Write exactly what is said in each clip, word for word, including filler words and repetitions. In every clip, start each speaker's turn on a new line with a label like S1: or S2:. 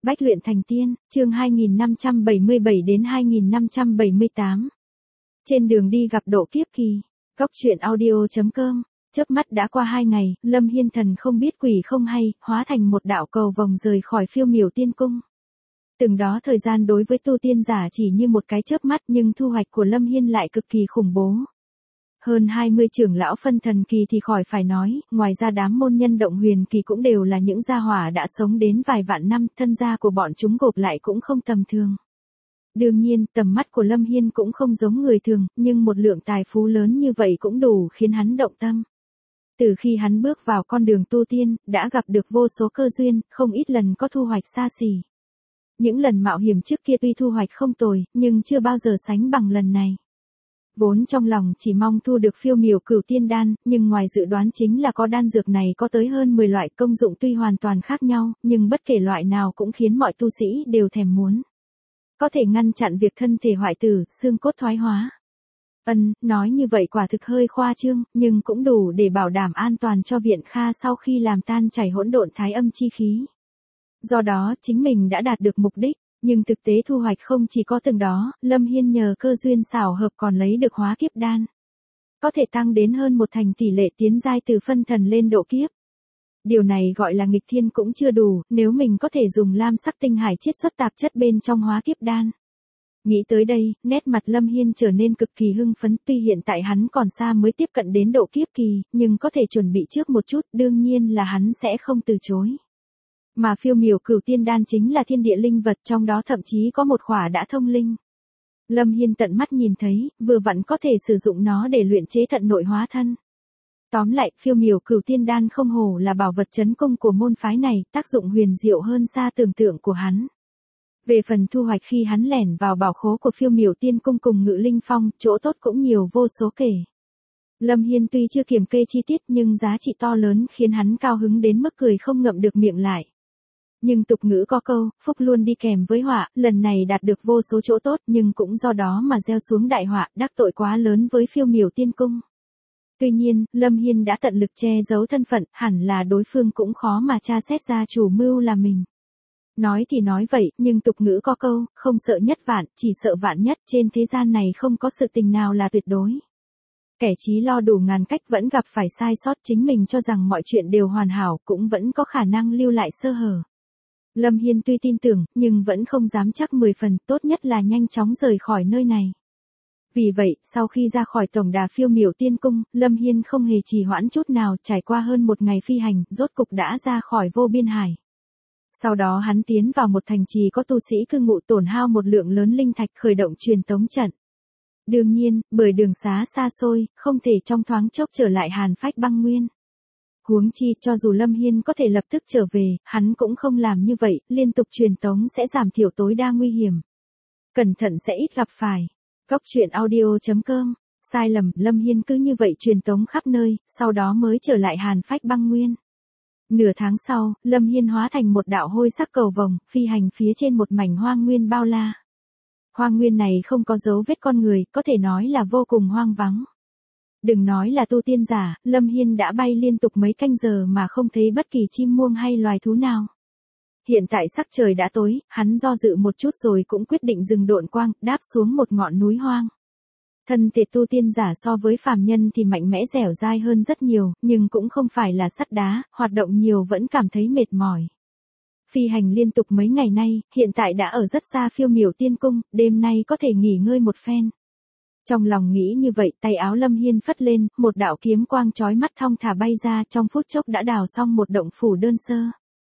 S1: Bách luyện thành tiên, chương hai nghìn năm trăm bảy mươi bảy đến hai nghìn năm trăm bảy mươi tám. Trên đường đi gặp độ kiếp kỳ. Góc truyện audio chấm com. Chớp mắt đã qua hai ngày, Lâm Hiên thần không biết quỷ không hay, hóa thành một đạo cầu vồng rời khỏi Phiêu Miểu Tiên Cung. Từng đó thời gian đối với tu tiên giả chỉ như một cái chớp mắt, nhưng thu hoạch của Lâm Hiên lại cực kỳ khủng bố. Hơn hai mươi trưởng lão phân thần kỳ thì khỏi phải nói, ngoài ra đám môn nhân động huyền kỳ cũng đều là những gia hỏa đã sống đến vài vạn năm, thân gia của bọn chúng gộp lại cũng không tầm thường. Đương nhiên, tầm mắt của Lâm Hiên cũng không giống người thường, nhưng một lượng tài phú lớn như vậy cũng đủ khiến hắn động tâm. Từ khi hắn bước vào con đường tu tiên, đã gặp được vô số cơ duyên, không ít lần có thu hoạch xa xỉ. Những lần mạo hiểm trước kia tuy thu hoạch không tồi, nhưng chưa bao giờ sánh bằng lần này. Vốn trong lòng chỉ mong thu được Phiêu Miểu Cửu Tiên Đan, nhưng ngoài dự đoán chính là có đan dược này có tới hơn mười loại, công dụng tuy hoàn toàn khác nhau, nhưng bất kể loại nào cũng khiến mọi tu sĩ đều thèm muốn. Có thể ngăn chặn việc thân thể hoại tử, xương cốt thoái hóa. Ân, nói như vậy quả thực hơi khoa trương, nhưng cũng đủ để bảo đảm an toàn cho Viện Kha sau khi làm tan chảy hỗn độn thái âm chi khí. Do đó, chính mình đã đạt được mục đích. Nhưng thực tế thu hoạch không chỉ có từng đó, Lâm Hiên nhờ cơ duyên xảo hợp còn lấy được hóa kiếp đan. Có thể tăng đến hơn một thành tỷ lệ tiến giai từ phân thần lên độ kiếp. Điều này gọi là nghịch thiên cũng chưa đủ, nếu mình có thể dùng lam sắc tinh hải chiết xuất tạp chất bên trong hóa kiếp đan. Nghĩ tới đây, nét mặt Lâm Hiên trở nên cực kỳ hưng phấn, tuy hiện tại hắn còn xa mới tiếp cận đến độ kiếp kỳ, nhưng có thể chuẩn bị trước một chút, đương nhiên là hắn sẽ không từ chối. Mà Phiêu Miểu Cửu Tiên Đan chính là thiên địa linh vật, trong đó thậm chí có một khỏa đã thông linh. Lâm Hiên tận mắt nhìn thấy, vừa vặn có thể sử dụng nó để luyện chế thận nội hóa thân. Tóm lại, Phiêu Miểu Cửu Tiên Đan không hổ là bảo vật trấn cung của môn phái này, tác dụng huyền diệu hơn xa tưởng tượng của hắn. Về phần thu hoạch khi hắn lẻn vào bảo khố của Phiêu Miểu Tiên Cung cùng Ngự Linh Phong, chỗ tốt cũng nhiều vô số kể. Lâm Hiên tuy chưa kiểm kê chi tiết nhưng giá trị to lớn khiến hắn cao hứng đến mức cười không ngậm được miệng lại. Nhưng tục ngữ có câu, phúc luôn đi kèm với họa, lần này đạt được vô số chỗ tốt nhưng cũng do đó mà gieo xuống đại họa, đắc tội quá lớn với Phiêu Miểu Tiên Cung. Tuy nhiên, Lâm Hiên đã tận lực che giấu thân phận, hẳn là đối phương cũng khó mà tra xét ra chủ mưu là mình. Nói thì nói vậy, nhưng tục ngữ có câu, không sợ nhất vạn, chỉ sợ vạn nhất, trên thế gian này không có sự tình nào là tuyệt đối. Kẻ chí lo đủ ngàn cách vẫn gặp phải sai sót, chính mình cho rằng mọi chuyện đều hoàn hảo, cũng vẫn có khả năng lưu lại sơ hở. Lâm Hiên tuy tin tưởng, nhưng vẫn không dám chắc mười phần, tốt nhất là nhanh chóng rời khỏi nơi này. Vì vậy, sau khi ra khỏi tổng đà Phiêu Miểu Tiên Cung, Lâm Hiên không hề trì hoãn chút nào, trải qua hơn một ngày phi hành, rốt cục đã ra khỏi Vô Biên Hải. Sau đó hắn tiến vào một thành trì có tu sĩ cư ngụ, tổn hao một lượng lớn linh thạch, khởi động truyền tống trận. Đương nhiên, bởi đường xá xa xôi, không thể trong thoáng chốc trở lại Hàn Phách Băng Nguyên. Huống chi, cho dù Lâm Hiên có thể lập tức trở về, hắn cũng không làm như vậy, liên tục truyền tống sẽ giảm thiểu tối đa nguy hiểm. Cẩn thận sẽ ít gặp phải. Góc truyện audio chấm com. Sai lầm, Lâm Hiên cứ như vậy truyền tống khắp nơi, sau đó mới trở lại Hàn Phách Băng Nguyên. Nửa tháng sau, Lâm Hiên hóa thành một đạo hôi sắc cầu vồng, phi hành phía trên một mảnh hoang nguyên bao la. Hoang nguyên này không có dấu vết con người, có thể nói là vô cùng hoang vắng. Đừng nói là tu tiên giả, Lâm Hiên đã bay liên tục mấy canh giờ mà không thấy bất kỳ chim muông hay loài thú nào. Hiện tại sắc trời đã tối, hắn do dự một chút rồi cũng quyết định dừng độn quang, đáp xuống một ngọn núi hoang. Thân thể tu tiên giả so với phàm nhân thì mạnh mẽ dẻo dai hơn rất nhiều, nhưng cũng không phải là sắt đá, hoạt động nhiều vẫn cảm thấy mệt mỏi. Phi hành liên tục mấy ngày nay, hiện tại đã ở rất xa Phiêu Miểu Tiên Cung, đêm nay có thể nghỉ ngơi một phen. Trong lòng nghĩ như vậy, tay áo Lâm Hiên phất lên, một đạo kiếm quang chói mắt thong thả bay ra, trong phút chốc đã đào xong một động phủ đơn sơ.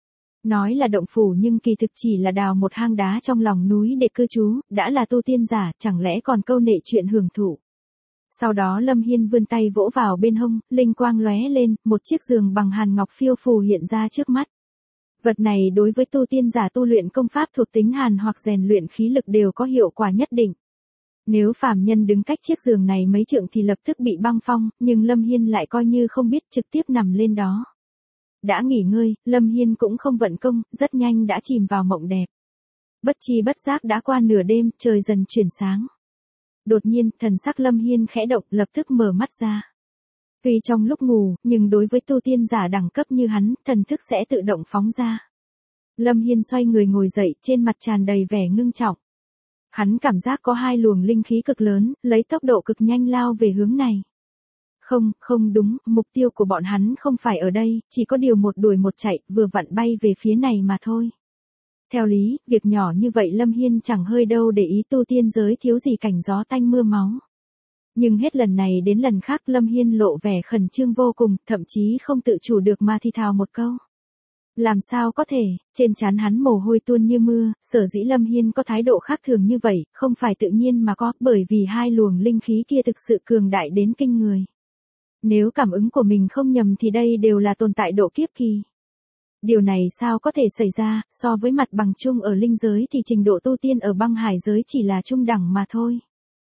S1: Nói là động phủ nhưng kỳ thực chỉ là đào một hang đá trong lòng núi để cư trú, đã là tu tiên giả, chẳng lẽ còn câu nệ chuyện hưởng thụ. Sau đó Lâm Hiên vươn tay vỗ vào bên hông, linh quang lóe lên, một chiếc giường bằng hàn ngọc phiêu phù hiện ra trước mắt. Vật này đối với tu tiên giả tu luyện công pháp thuộc tính hàn hoặc rèn luyện khí lực đều có hiệu quả nhất định. Nếu phàm nhân đứng cách chiếc giường này mấy trượng thì lập tức bị băng phong, nhưng Lâm Hiên lại coi như không biết, trực tiếp nằm lên đó. Đã nghỉ ngơi, Lâm Hiên cũng không vận công, rất nhanh đã chìm vào mộng đẹp. Bất chi bất giác đã qua nửa đêm, trời dần chuyển sáng. Đột nhiên, thần sắc Lâm Hiên khẽ động, lập tức mở mắt ra. Tuy trong lúc ngủ, nhưng đối với tu tiên giả đẳng cấp như hắn, thần thức sẽ tự động phóng ra. Lâm Hiên xoay người ngồi dậy, trên mặt tràn đầy vẻ ngưng trọng. Hắn cảm giác có hai luồng linh khí cực lớn, lấy tốc độ cực nhanh lao về hướng này. Không, không đúng, mục tiêu của bọn hắn không phải ở đây, chỉ có điều một đuổi một chạy, vừa vặn bay về phía này mà thôi. Theo lý, việc nhỏ như vậy Lâm Hiên chẳng hơi đâu để ý, tu tiên giới thiếu gì cảnh gió tanh mưa máu. Nhưng hết lần này đến lần khác Lâm Hiên lộ vẻ khẩn trương vô cùng, thậm chí không tự chủ được mà thì thào một câu. Làm sao có thể, trên trán hắn mồ hôi tuôn như mưa, sở dĩ Lâm Hiên có thái độ khác thường như vậy, không phải tự nhiên mà có, bởi vì hai luồng linh khí kia thực sự cường đại đến kinh người. Nếu cảm ứng của mình không nhầm thì đây đều là tồn tại độ kiếp kỳ. Điều này sao có thể xảy ra, so với mặt bằng chung ở linh giới thì trình độ tu tiên ở băng hải giới chỉ là trung đẳng mà thôi.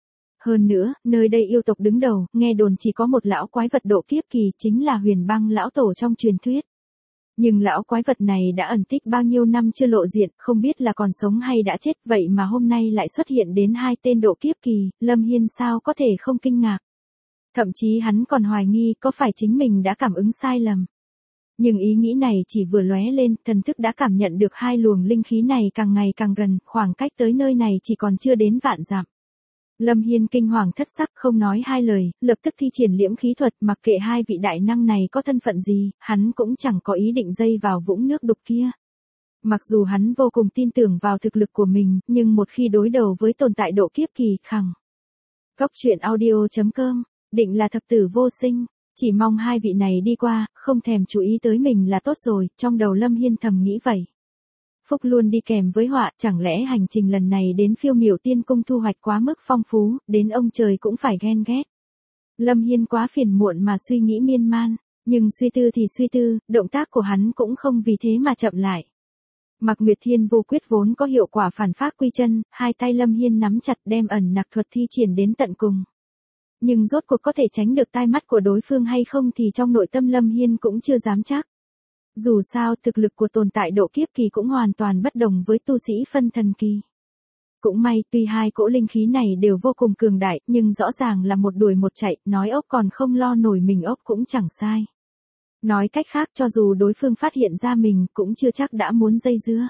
S1: Hơn nữa, nơi đây yêu tộc đứng đầu, nghe đồn chỉ có một lão quái vật độ kiếp kỳ, chính là Huyền Băng lão tổ trong truyền thuyết. Nhưng lão quái vật này đã ẩn tích bao nhiêu năm chưa lộ diện, không biết là còn sống hay đã chết, vậy mà hôm nay lại xuất hiện đến hai tên độ kiếp kỳ, Lâm Hiên sao có thể không kinh ngạc. Thậm chí hắn còn hoài nghi có phải chính mình đã cảm ứng sai lầm. Nhưng ý nghĩ này chỉ vừa lóe lên, thần thức đã cảm nhận được hai luồng linh khí này càng ngày càng gần, khoảng cách tới nơi này chỉ còn chưa đến vạn dặm. Lâm Hiên kinh hoàng thất sắc, không nói hai lời, lập tức thi triển liễm khí thuật, mặc kệ hai vị đại năng này có thân phận gì, hắn cũng chẳng có ý định dây vào vũng nước đục kia. Mặc dù hắn vô cùng tin tưởng vào thực lực của mình, nhưng một khi đối đầu với tồn tại độ kiếp kỳ, khẳng. Cốc truyện audio chấm com, định là thập tử vô sinh, chỉ mong hai vị này đi qua, không thèm chú ý tới mình là tốt rồi, trong đầu Lâm Hiên thầm nghĩ vậy. Phúc luôn đi kèm với họa, chẳng lẽ hành trình lần này đến Phiêu Miểu Tiên Cung thu hoạch quá mức phong phú, đến ông trời cũng phải ghen ghét. Lâm Hiên quá phiền muộn mà suy nghĩ miên man, nhưng suy tư thì suy tư, động tác của hắn cũng không vì thế mà chậm lại. Mặc Nguyệt Thiên Vô Quyết vốn có hiệu quả phản phác quy chân, hai tay Lâm Hiên nắm chặt đem ẩn nặc thuật thi triển đến tận cùng. Nhưng rốt cuộc có thể tránh được tai mắt của đối phương hay không thì trong nội tâm Lâm Hiên cũng chưa dám chắc. Dù sao thực lực của tồn tại độ kiếp kỳ cũng hoàn toàn bất đồng với tu sĩ phân thần kỳ. Cũng may tuy hai cỗ linh khí này đều vô cùng cường đại nhưng rõ ràng là một đuổi một chạy, nói ốc còn không lo nổi mình ốc cũng chẳng sai. Nói cách khác cho dù đối phương phát hiện ra mình cũng chưa chắc đã muốn dây dưa.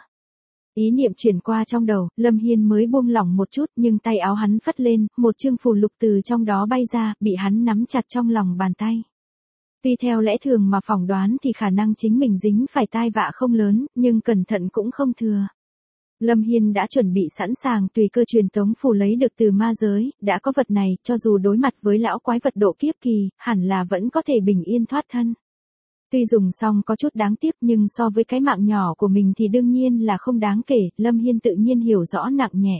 S1: Ý niệm chuyển qua trong đầu, Lâm Hiên mới buông lỏng một chút nhưng tay áo hắn phất lên, một chương phù lục từ trong đó bay ra, bị hắn nắm chặt trong lòng bàn tay. Tuy theo lẽ thường mà phỏng đoán thì khả năng chính mình dính phải tai vạ không lớn, nhưng cẩn thận cũng không thừa. Lâm Hiên đã chuẩn bị sẵn sàng tùy cơ truyền tống phù lấy được từ ma giới, đã có vật này, cho dù đối mặt với lão quái vật độ kiếp kỳ, hẳn là vẫn có thể bình yên thoát thân. Tuy dùng xong có chút đáng tiếc nhưng so với cái mạng nhỏ của mình thì đương nhiên là không đáng kể, Lâm Hiên tự nhiên hiểu rõ nặng nhẹ.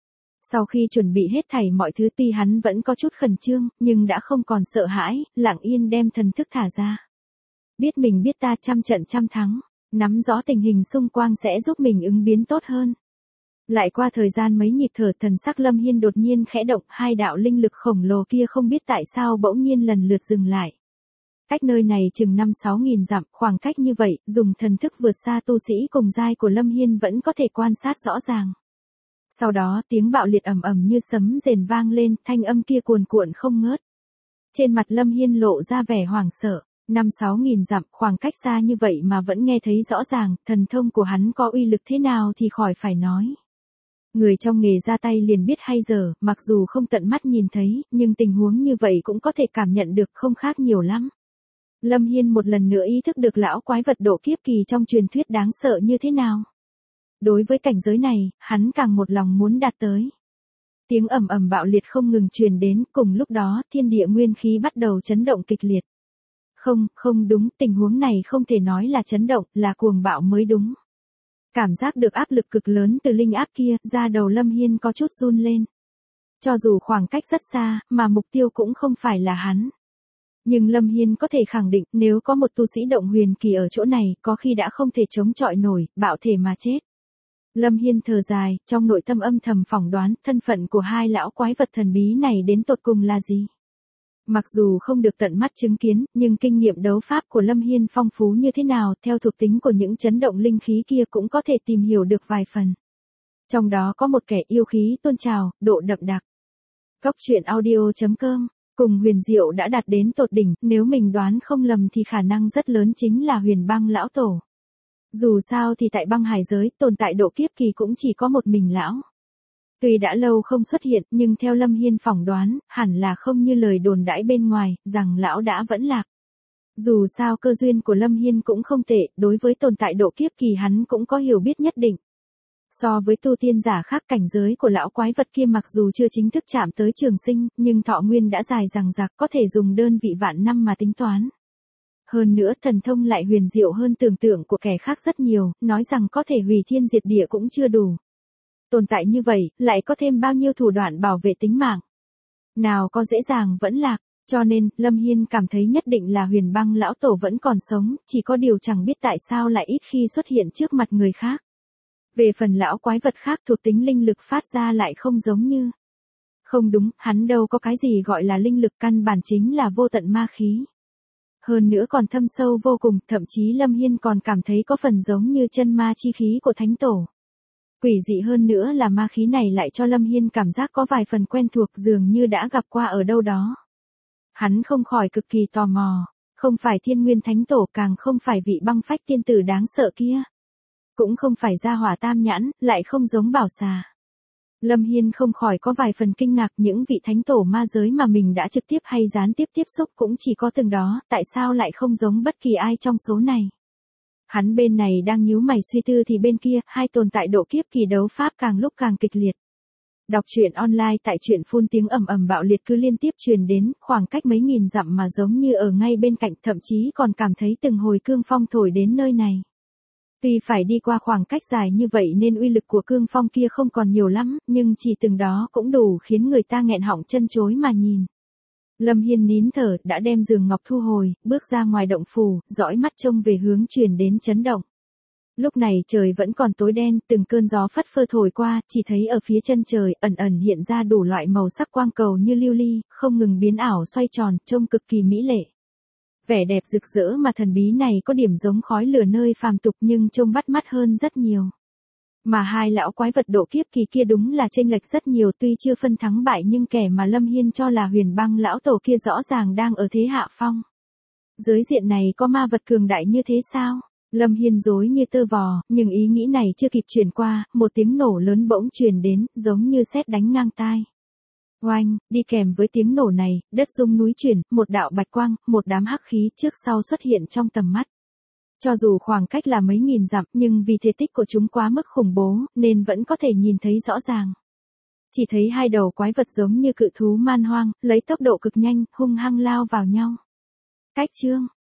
S1: Sau khi chuẩn bị hết thảy mọi thứ tuy hắn vẫn có chút khẩn trương, nhưng đã không còn sợ hãi, lặng yên đem thần thức thả ra. Biết mình biết ta trăm trận trăm thắng, nắm rõ tình hình xung quanh sẽ giúp mình ứng biến tốt hơn. Lại qua thời gian mấy nhịp thở thần sắc Lâm Hiên đột nhiên khẽ động, hai đạo linh lực khổng lồ kia không biết tại sao bỗng nhiên lần lượt dừng lại. Cách nơi này chừng năm sáu nghìn dặm, khoảng cách như vậy, dùng thần thức vượt xa tu sĩ cùng giai của Lâm Hiên vẫn có thể quan sát rõ ràng. Sau đó tiếng bạo liệt ầm ầm như sấm rền vang lên, thanh âm kia cuồn cuộn không ngớt. Trên mặt Lâm Hiên lộ ra vẻ hoảng sợ, năm sáu nghìn dặm, khoảng cách xa như vậy mà vẫn nghe thấy rõ ràng, thần thông của hắn có uy lực thế nào thì khỏi phải nói. Người trong nghề ra tay liền biết hay dở, mặc dù không tận mắt nhìn thấy, nhưng tình huống như vậy cũng có thể cảm nhận được không khác nhiều lắm. Lâm Hiên một lần nữa ý thức được lão quái vật độ kiếp kỳ trong truyền thuyết đáng sợ như thế nào. Đối với cảnh giới này, hắn càng một lòng muốn đạt tới. Tiếng ầm ầm bạo liệt không ngừng truyền đến, cùng lúc đó, thiên địa nguyên khí bắt đầu chấn động kịch liệt. Không, không đúng, tình huống này không thể nói là chấn động, là cuồng bạo mới đúng. Cảm giác được áp lực cực lớn từ linh áp kia, da đầu Lâm Hiên có chút run lên. Cho dù khoảng cách rất xa, mà mục tiêu cũng không phải là hắn. Nhưng Lâm Hiên có thể khẳng định nếu có một tu sĩ động huyền kỳ ở chỗ này, có khi đã không thể chống chọi nổi, bạo thể mà chết. Lâm Hiên thở dài, trong nội tâm âm thầm phỏng đoán thân phận của hai lão quái vật thần bí này đến tột cùng là gì. Mặc dù không được tận mắt chứng kiến, nhưng kinh nghiệm đấu pháp của Lâm Hiên phong phú như thế nào, theo thuộc tính của những chấn động linh khí kia cũng có thể tìm hiểu được vài phần. Trong đó có một kẻ yêu khí tôn trào, độ đậm đặc. Cốc truyện audio chấm com, cùng huyền diệu đã đạt đến tột đỉnh, nếu mình đoán không lầm thì khả năng rất lớn chính là Huyền Băng lão tổ. Dù sao thì tại băng hải giới, tồn tại độ kiếp kỳ cũng chỉ có một mình lão. Tuy đã lâu không xuất hiện, nhưng theo Lâm Hiên phỏng đoán, hẳn là không như lời đồn đãi bên ngoài, rằng lão đã vẫn lạc. Dù sao cơ duyên của Lâm Hiên cũng không tệ, đối với tồn tại độ kiếp kỳ hắn cũng có hiểu biết nhất định. So với tu tiên giả khác, cảnh giới của lão quái vật kia mặc dù chưa chính thức chạm tới trường sinh, nhưng thọ nguyên đã dài dằng dặc, có thể dùng đơn vị vạn năm mà tính toán. Hơn nữa thần thông lại huyền diệu hơn tưởng tượng của kẻ khác rất nhiều, nói rằng có thể hủy thiên diệt địa cũng chưa đủ. Tồn tại như vậy, lại có thêm bao nhiêu thủ đoạn bảo vệ tính mạng. Nào có dễ dàng vẫn lạc, cho nên, Lâm Hiên cảm thấy nhất định là Huyền Băng lão tổ vẫn còn sống, chỉ có điều chẳng biết tại sao lại ít khi xuất hiện trước mặt người khác. Về phần lão quái vật khác thuộc tính linh lực phát ra lại không giống như. Không đúng, hắn đâu có cái gì gọi là linh lực, căn bản chính là vô tận ma khí. Hơn nữa còn thâm sâu vô cùng, thậm chí Lâm Hiên còn cảm thấy có phần giống như chân ma chi khí của Thánh Tổ. Quỷ dị hơn nữa là ma khí này lại cho Lâm Hiên cảm giác có vài phần quen thuộc, dường như đã gặp qua ở đâu đó. Hắn không khỏi cực kỳ tò mò, không phải Thiên Nguyên Thánh Tổ, càng không phải vị băng phách tiên tử đáng sợ kia. Cũng không phải Gia Hỏa Tam Nhãn, lại không giống Bảo Xà. Lâm Hiên không khỏi có vài phần kinh ngạc, những vị thánh tổ ma giới mà mình đã trực tiếp hay gián tiếp tiếp xúc cũng chỉ có từng đó, tại sao lại không giống bất kỳ ai trong số này. Hắn bên này đang nhíu mày suy tư thì bên kia, hai tồn tại độ kiếp kỳ đấu pháp càng lúc càng kịch liệt. Đọc truyện online tại truyện phun tiếng ầm ầm bạo liệt cứ liên tiếp truyền đến, khoảng cách mấy nghìn dặm mà giống như ở ngay bên cạnh, thậm chí còn cảm thấy từng hồi cương phong thổi đến nơi này. Tuy phải đi qua khoảng cách dài như vậy nên uy lực của cương phong kia không còn nhiều lắm, nhưng chỉ từng đó cũng đủ khiến người ta nghẹn họng chân chối mà nhìn. Lâm Hiên nín thở, đã đem giường ngọc thu hồi, bước ra ngoài động phủ, dõi mắt trông về hướng truyền đến chấn động. Lúc này trời vẫn còn tối đen, từng cơn gió phất phơ thổi qua, chỉ thấy ở phía chân trời ẩn ẩn hiện ra đủ loại màu sắc quang cầu như lưu ly, không ngừng biến ảo xoay tròn, trông cực kỳ mỹ lệ. Vẻ đẹp rực rỡ mà thần bí này có điểm giống khói lửa nơi phàm tục nhưng trông bắt mắt hơn rất nhiều. Mà hai lão quái vật độ kiếp kỳ kia đúng là chênh lệch rất nhiều, tuy chưa phân thắng bại nhưng kẻ mà Lâm Hiên cho là Huyền Băng lão tổ kia rõ ràng đang ở thế hạ phong. Giới diện này có ma vật cường đại như thế sao? Lâm Hiên rối như tơ vò, nhưng ý nghĩ này chưa kịp truyền qua, một tiếng nổ lớn bỗng truyền đến, giống như sét đánh ngang tai. Oanh, đi kèm với tiếng nổ này, đất rung núi chuyển, một đạo bạch quang, một đám hắc khí trước sau xuất hiện trong tầm mắt. Cho dù khoảng cách là mấy nghìn dặm, nhưng vì thể tích của chúng quá mức khủng bố, nên vẫn có thể nhìn thấy rõ ràng. Chỉ thấy hai đầu quái vật giống như cự thú man hoang, lấy tốc độ cực nhanh, hung hăng lao vào nhau. Cách chương,